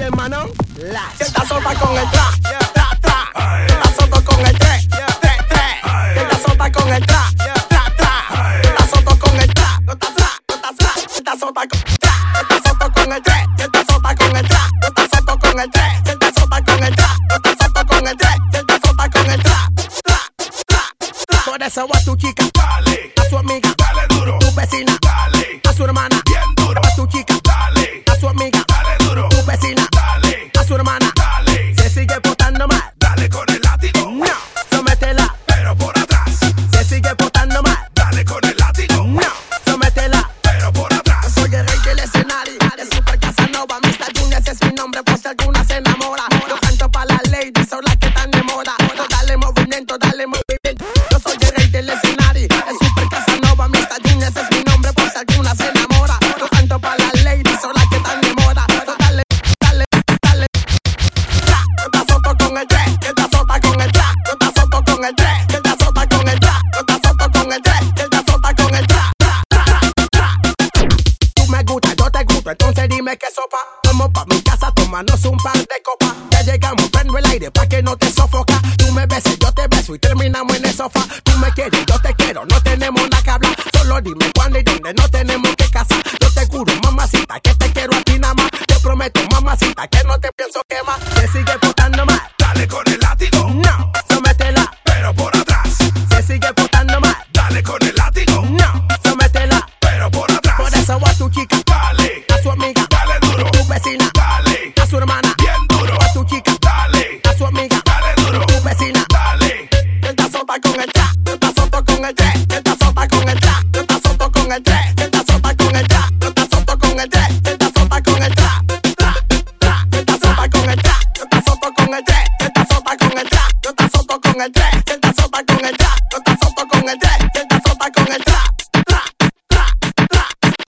hermano. Sienta sota con el tra, tra, tra. Sienta sota con el tre, tre, tre. Sienta sota con el tra, tra, tra. Sienta sota con el tra, nota tra, nota tra. Sienta sota con tra, sienta sota con el tre, sienta sota con el tra, nota sota con el tre, sienta sota con el tra, nota sota con el tre, sienta sota con el tra, tra, tra, tra. Por eso a tu chica, Dale, a su amiga, dale duro, tu vecina, dale, a su hermana, bien duro, a tu chica, dale, a su amiga, dale duro, tu vecina, dale, a su hermana. dale, Se sigue portando mal, dale con el látigo, no, sométela. pero por atrás, Se sigue portando mal, dale con el látigo, no, sométela. pero por atrás, Soy el rey del escenario, de Super Casanova. Mr. Junior ese es mi nombre, por si alguna se enamora. Yo canto pa' las ladies, son las que están de moda. Dale movimiento, dale movimiento. Yo soy el rey del escenario, de Super Casanova. Mr. Junior ese es mi nombre, por si alguna se enamora. Yo canto pa' las ladies, son las que están de moda. Dale, dale, dale. Tra, yo te azoto con el tre, yo te azota con el tra. Yo te azoto con el tre, yo te azota con el tra. Yo te azoto con el tre, yo te azota con el tra. Tra, tra, tra. Tú me gustas, yo te gusto, entonces dime qué sopa. Vamos pa' mi casa, tomanos un par de copas. Ya llegamos, prendo el aire pa' que no te sofoca. Tú me beses, yo te beso y terminamos en el sofá. Tú me quieres, yo te quiero, no tenemos nada que hablar. Solo dime cuándo y dónde, no tenemos que casar. Yo te juro, mamacita, que te quiero a ti nada más. Te prometo, mamacita, que no te pienso quemar. Se sigue portando mal, dale con el látigo, no, sométela. pero por atrás, Se sigue portando mal, dale con el látigo, no, sométela. pero por atrás, Por eso a tu chica, dale, a su amiga, dale duro, tu vecina, dale, a su hermana, bien duro, a tu chica, dale, a su amiga, dale duro, tu vecina. dale, Yo te azoto con el tra, yo te azoto con el tre, yo te azota con el tra, yo te azoto con el tre, yo te azota con el tra, yo te azoto con el tre, yo te azota con el tra, tra, tra, yo te azota con el tra, yo te azoto con el tre, yo te azota con el tra, yo te azoto con el tre, yo te azota con el tra.